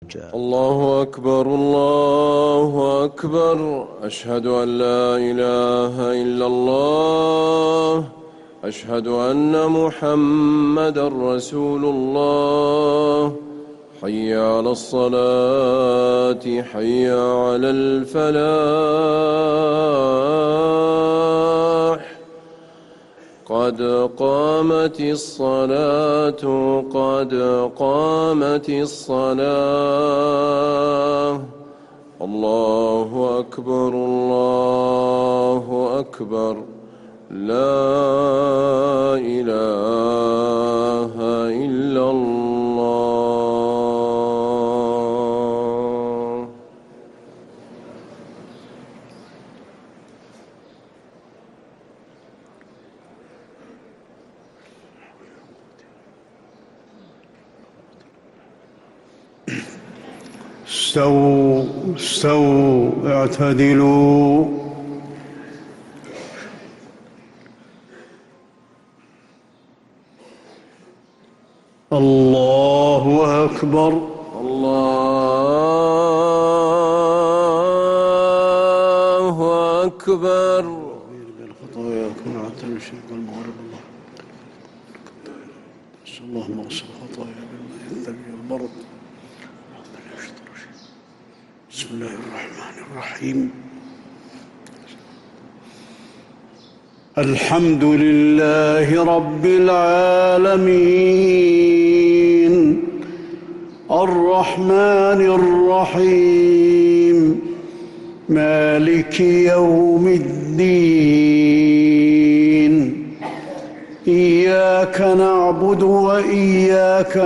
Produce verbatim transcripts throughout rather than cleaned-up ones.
الله أكبر الله أكبر. أشهد أن لا إله إلا الله. أشهد أن محمدا رسول الله. حي على الصلاة حي على الفلاح. قد قامت الصلاة قد قامت الصلاة. الله أكبر الله أكبر. لا إله إلا الله. استووا استووا اعتدلوا. الله أكبر الله أكبر. بالخطايا كن عتل الشرك والمغرب. الله اللهم اغسل خطايا بالماء الثلج والبرد. بسم الله الرحمن الرحيم. الحمد لله رب العالمين الرحمن الرحيم مالك يوم الدين. إياك نعبد وإياك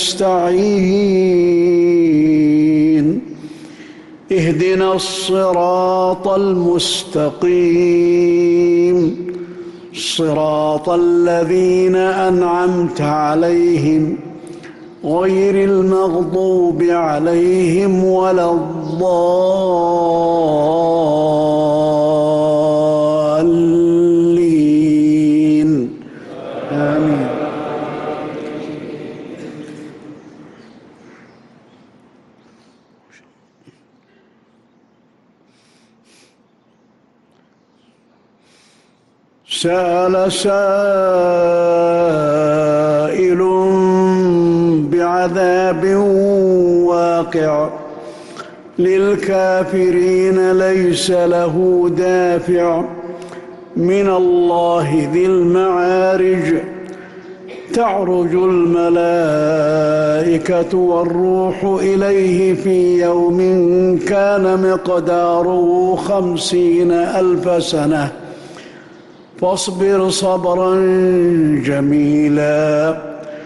نستعين. اهدنا الصراط المستقيم صراط الذين أنعمت عليهم غير المغضوب عليهم ولا الضالين. آمين. سأل سائل بعذاب واقع للكافرين ليس له دافع من الله ذي المعارج. تعرج الملائكة والروح إليه في يوم كان مقداره خمسين ألف سنة فاصبر صبرا جميلا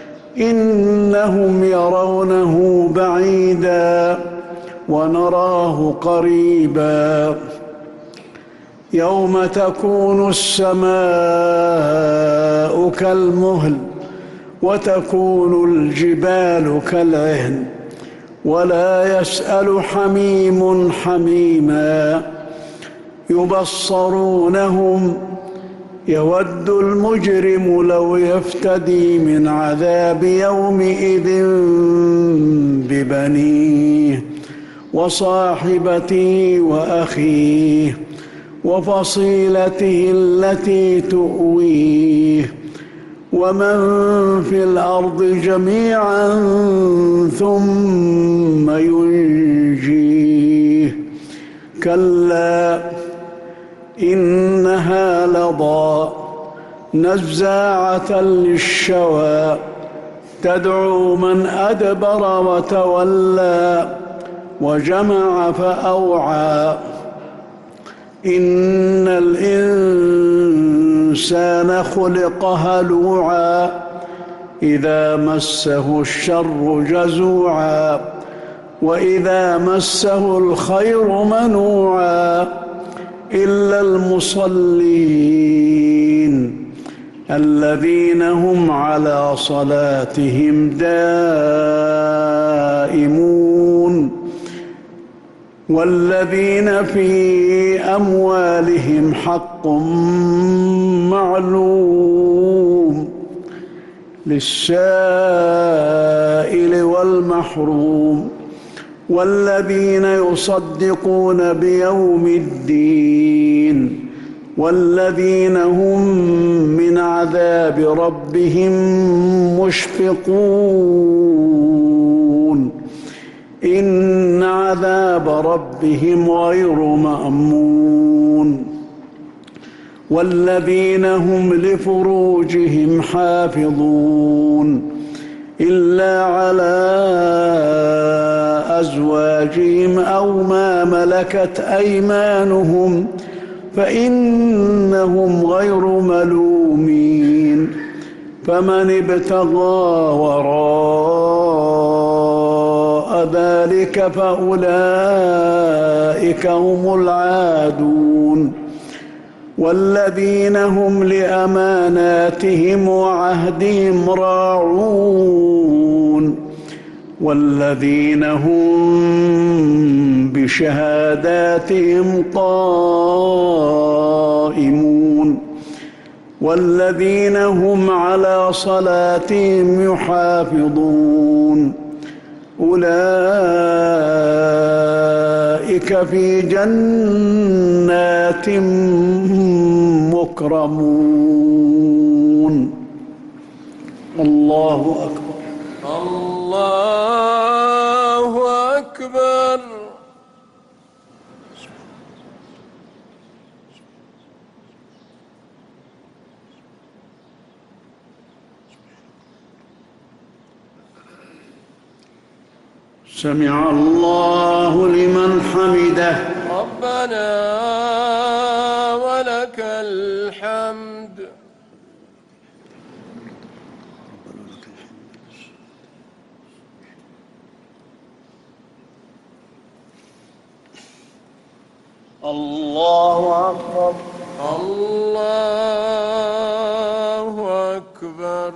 إنهم يرونه بعيدا ونراه قريبا. يوم تكون السماء كالمهل وتكون الجبال كالعهن ولا يسأل حميم حميما. يبصرونهم يود المجرم لو يفتدي من عذاب يومئذ ببنيه وصاحبته وأخيه وفصيلته التي تؤويه ومن في الأرض جميعا ثم ينجيه. كلا إنها لظى نزاعة للشوى تدعو من أدبر وتولى وجمع فأوعى. إن الإنسان خلق هلوعا إذا مسه الشر جزوعا وإذا مسه الخير منوعا إلا المصلين الذين هم على صلاتهم دائمون والذين في أموالهم حق معلوم للسائل والمحروم والذين يصدقون بيوم الدين والذين هم من عذاب ربهم مشفقون إن عذاب ربهم غير مأمون والذين هم لفروجهم حافظون إلا على أزواجهم أو ما ملكت أيمانهم فإنهم غير ملومين فمن ابتغى وراء ذلك فأولئك هم العادون والذين هم لأماناتهم وعهدهم راعون والذين هم بشهاداتهم قائمون والذين هم على صلاتهم يحافظون أولئك في جنات مكرمون. الله أكبر. الله أكبر. سمع الله لمن حمده. ربنا ولك الحمد. الله أكبر. الله أكبر.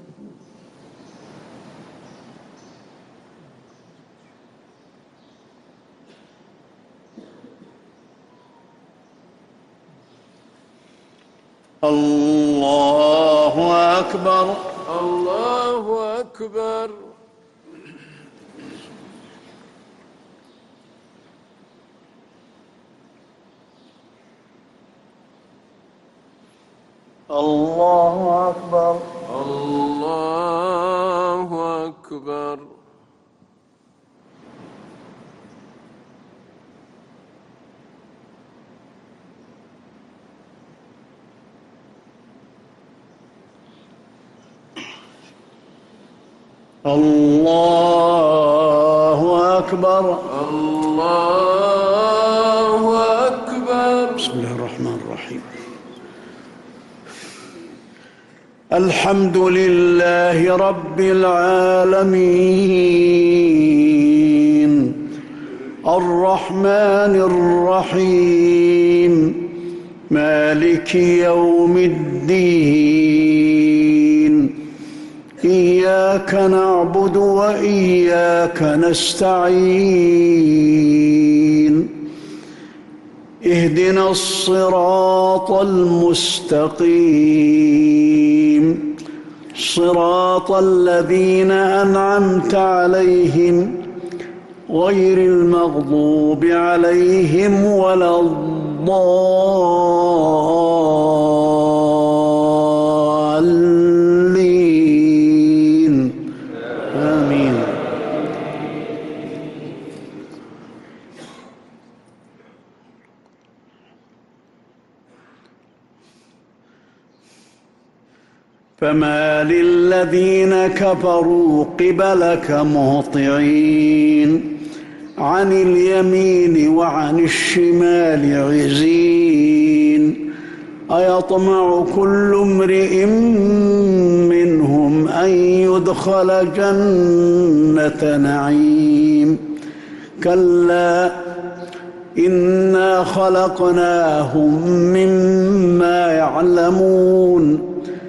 الله أكبر. الله أكبر. الله أكبر. الله أكبر. الله أكبر. الله أكبر. بسم الله الرحمن الرحيم. الحمد لله رب العالمين الرحمن الرحيم مالك يوم الدين إياك نعبد وإياك نستعين اهدنا الصراط المستقيم صراط الذين أنعمت عليهم غير المغضوب عليهم ولا الضالين آمين. فما للذين كفروا قبلك مهطعين عن اليمين وعن الشمال عزين أيطمع كل امرئ منهم أن يدخل جنة نعيم كلا إنا خلقناهم مما يعلمون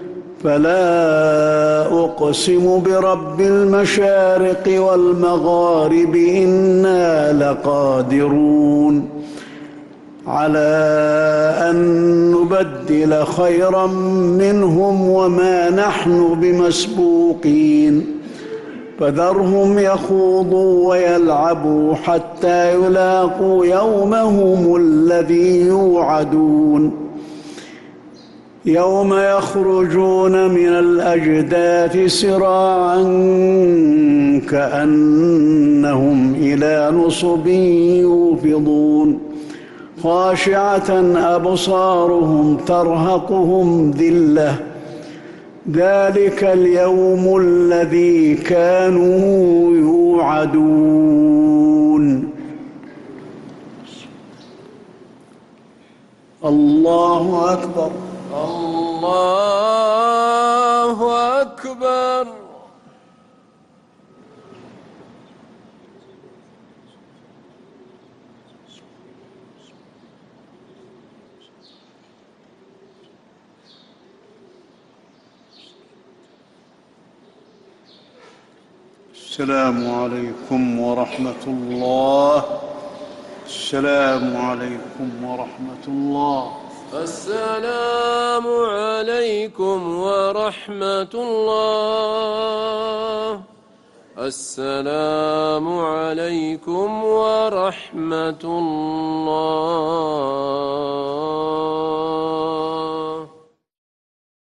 فلا أقسم برب المشارق والمغارب إنا لقادرون على أن نبدل خيرا منهم وما نحن بمسبوقين فذرهم يخوضوا ويلعبوا حتى يلاقوا يومهم الذي يوعدون يوم يخرجون من الأجداث سراعا كأنهم إلى نصب يوفضون خاشعة أبصارهم ترهقهم ذلة ذلك اليوم الذي كانوا يوعدون. الله أكبر. الله أكبر. السلام عليكم ورحمة الله. السلام عليكم ورحمة الله. السلام عليكم ورحمة الله. السلام عليكم ورحمة الله.